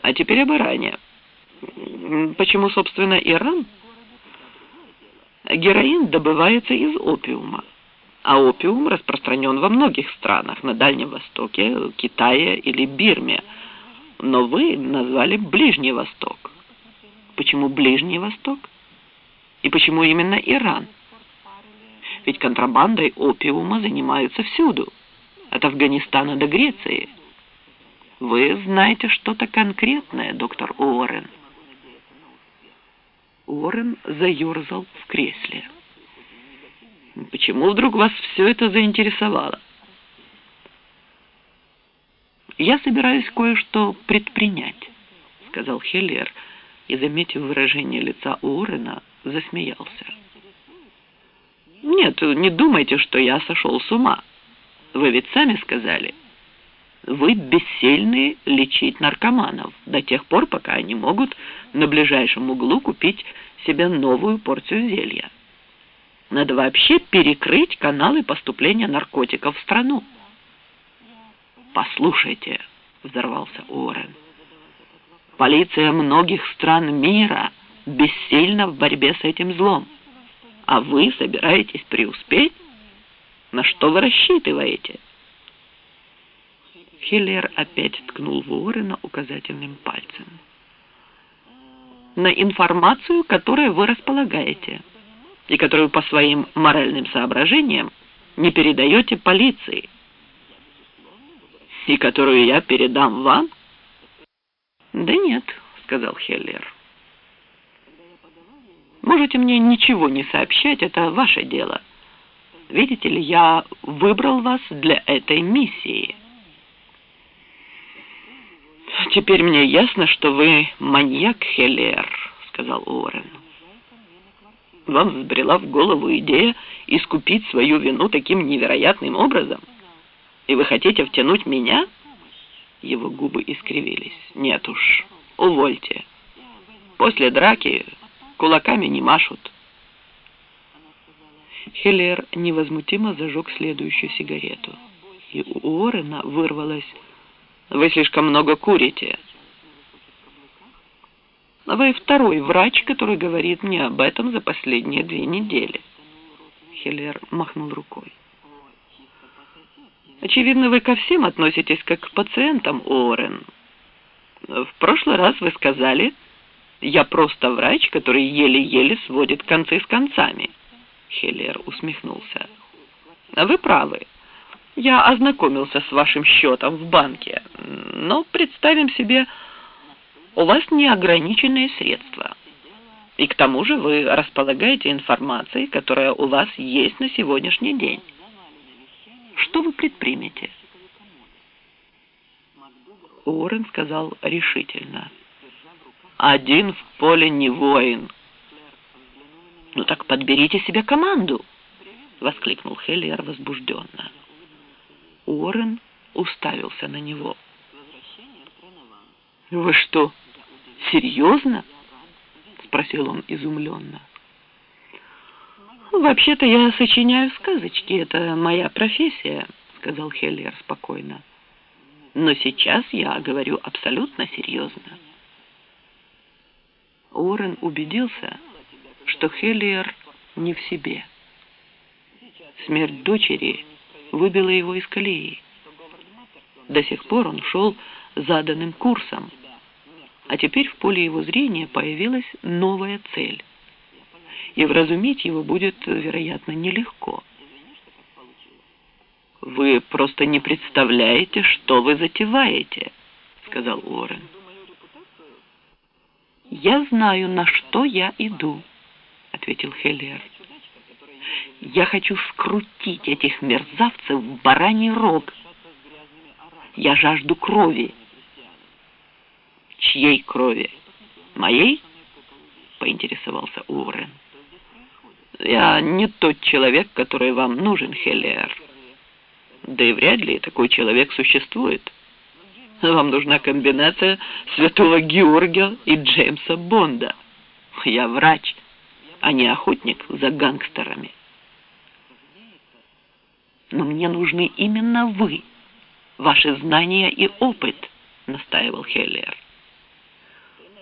А теперь об Иране. Почему, собственно, Иран? Героин добывается из опиума, а опиум распространен во многих странах, на Дальнем Востоке, Китае или Бирме. Но вы назвали Ближний Восток. Почему Ближний Восток? И почему именно Иран? Ведь контрабандой опиума занимаются всюду, от Афганистана до Греции. Вы знаете что-то конкретное, доктор Уоррен? Уоррен заерзал в кресле. Почему вдруг вас все это заинтересовало? Я собираюсь кое-что предпринять, сказал Хеллер, и, заметив выражение лица Уоррена, засмеялся. Нет, не думайте, что я сошел с ума. Вы ведь сами сказали, вы бессильны лечить наркоманов до тех пор, пока они могут на ближайшем углу купить себе новую порцию зелья. Надо вообще перекрыть каналы поступления наркотиков в страну. Послушайте, взорвался Уоррен, полиция многих стран мира бессильна в борьбе с этим злом, а вы собираетесь преуспеть? На что вы рассчитываете? Хеллер опять ткнул в Уоррена указательным пальцем. На информацию, которой вы располагаете, и которую по своим моральным соображениям не передаете полиции, и которую я передам вам? Да нет, сказал Хеллер. Можете мне ничего не сообщать, это ваше дело. Видите ли, я выбрал вас для этой миссии. Теперь мне ясно, что вы маньяк, Хеллер, сказал Уоррен. Вам взбрела в голову идея искупить свою вину таким невероятным образом? И вы хотите втянуть меня? Его губы искривились. Нет уж, увольте. После драки кулаками не машут. Хеллер невозмутимо зажег следующую сигарету. И у Уоррена вырвалось: «Вы слишком много курите». «Вы второй врач, который говорит мне об этом за последние 2 недели». Хеллер махнул рукой. «Очевидно, вы ко всем относитесь как к пациентам, Уоррен. В прошлый раз вы сказали, я просто врач, который еле-еле сводит концы с концами». Хеллер усмехнулся. «Вы правы. Я ознакомился с вашим счетом в банке, но представим себе, у вас неограниченные средства. И к тому же вы располагаете информацией, которая у вас есть на сегодняшний день. Что вы предпримете?» Уоррен сказал решительно: «Один в поле не воин». «Ну так подберите себе команду!» — воскликнул Хеллер возбужденно. Уоррен уставился на него. «Вы что, серьезно?» — спросил он изумленно. «Вообще-то я сочиняю сказочки, это моя профессия», — сказал Хеллер спокойно. «Но сейчас я говорю абсолютно серьезно». Уоррен убедился, что Хеллер не в себе. Смерть дочери выбила его из колеи. До сих пор он шел заданным курсом, а теперь в поле его зрения появилась новая цель, и вразумить его будет, вероятно, нелегко. «Вы просто не представляете, что вы затеваете», — сказал Уоррен. «Я знаю, на что я иду», — ответил Хеллер. «Я хочу скрутить этих мерзавцев в бараний рог. Я жажду крови». «Чьей крови? Моей?» — поинтересовался Уоррен. «Я не тот человек, который вам нужен, Хеллер. Да и вряд ли такой человек существует. Вам нужна комбинация Святого Георгия и Джеймса Бонда. Я врач, а не охотник за гангстерами». «Но мне нужны именно вы, ваши знания и опыт», — настаивал Хеллер.